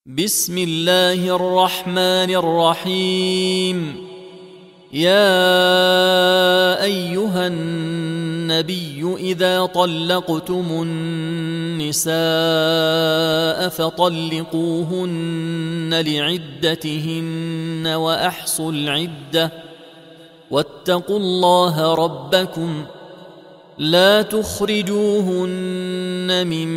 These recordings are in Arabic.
بسم الله الرحمن الرحيم. يا أيها النبي إذا طلقتم النساء فطلقوهن لعدتهن وأحصوا العدة واتقوا الله ربكم لا تخرجوهن من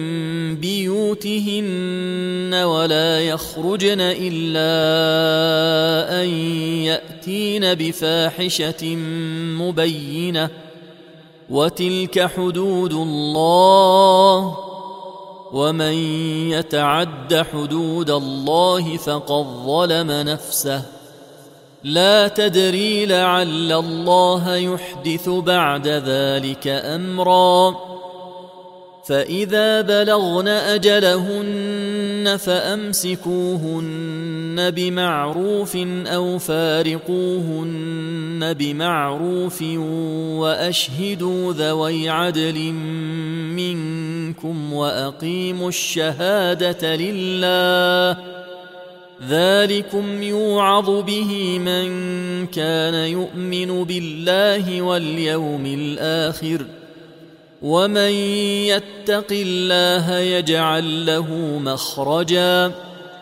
بيوتهن ولا يخرجن إلا أن يأتين بفاحشة مبينة وتلك حدود الله ومن يتعد حدود الله فقد ظلم نفسه لا تدري لعل الله يحدث بعد ذلك أمرا. فإذا بلغن أجلهن فأمسكوهن بمعروف أو فارقوهن بمعروف وأشهدوا ذوي عدل منكم وأقيموا الشهادة لله ذلكم يوعظ به من كان يؤمن بالله واليوم الآخر ومن يتق الله يجعل له مخرجا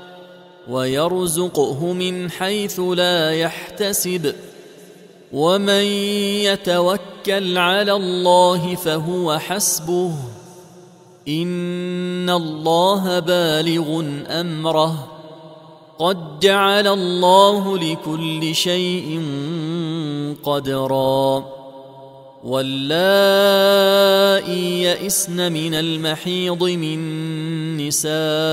ويرزقه من حيث لا يحتسب ومن يتوكل على الله فهو حسبه إن الله بالغ أمره قد جعل الله لكل شيء قدرا. واللائي يئسن من المحيض من نسائكم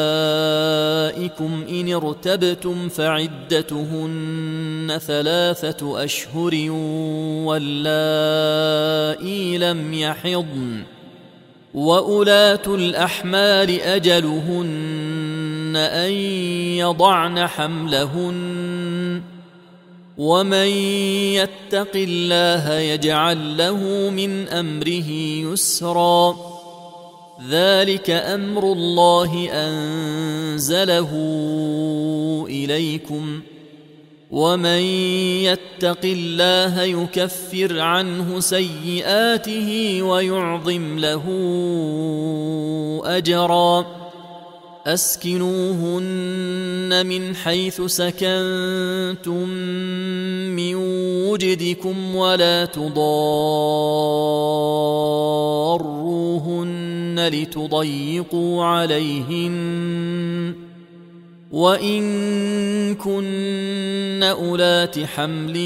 إن ارتبتم فعدتهن 3 أشهر واللائي لم يحضن وأولاة الأحمال أجلهن أن يضعن حملهن ومن يتق الله يجعل له من أمره يسرا ذلك أمر الله أنزله إليكم ومن يتق الله يكفر عنه سيئاته ويعظم له أجرا. أسكنوهن من حيث سكنتم من وجدكم ولا تضاروهن لتضيقوا عليهن وإن كن أولات حمل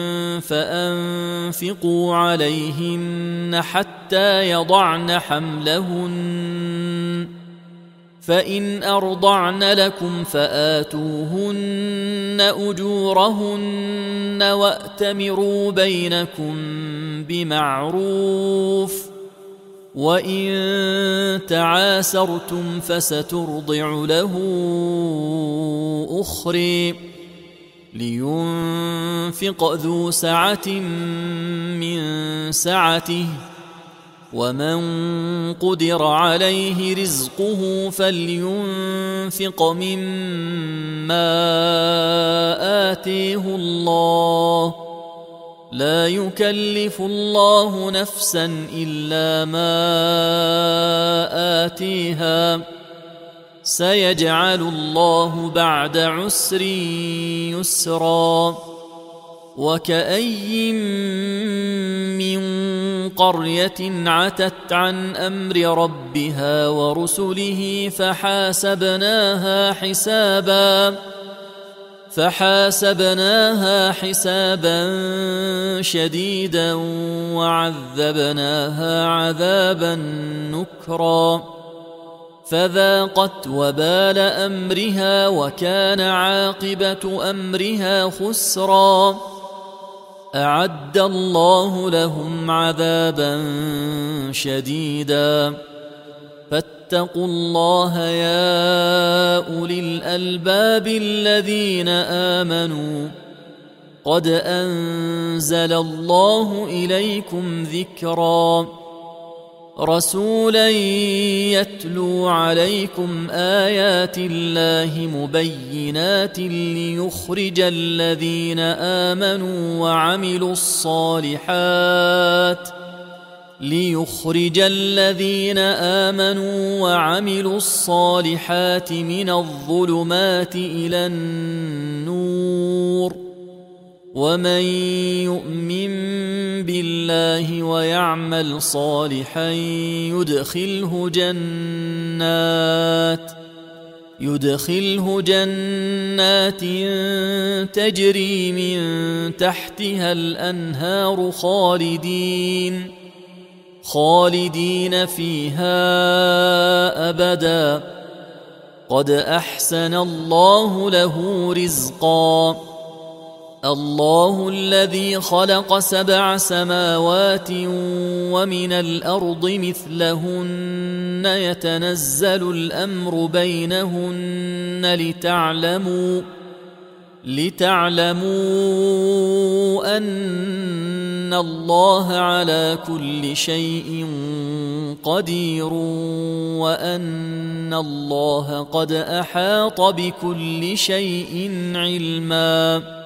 فأنفقوا عليهن حتى يضعن حملهن فإن أرضعن لكم فآتوهن أجورهن وأتمروا بينكم بمعروف وإن تعاسرتم فسترضع له أخرى لينفق ذو سعة من سعته ومن قدر عليه رزقه فلينفق مما آتيه الله لا يكلف الله نفسا إلا ما آتيها سيجعل الله بعد عسر يسرا. وكأي من قرية عتت عن أمر ربها ورسله فحاسبناها حسابا شديدا وعذبناها عذابا نكرا فذاقت وبال أمرها وكان عاقبة أمرها خسرا. أعد الله لهم عذابا شديدا فاتقوا الله يا أولي الألباب الذين آمنوا قد أنزل الله إليكم ذكرا. رسولا يتلو عليكم آيات الله مبينات ليخرج الذين آمنوا وعملوا الصالحات من الظلمات إلى النور ومن يؤمن بالله ويعمل صالحا يدخله جنات تجري من تحتها الأنهار خالدين فيها أبدا قد أحسن الله له رزقا الله الذي خلق 7 سماوات ومن الأرض مثلهن يتنزل الأمر بينهن لتعلموا أن الله على كل شيء قدير وأن الله قد أحاط بكل شيء علما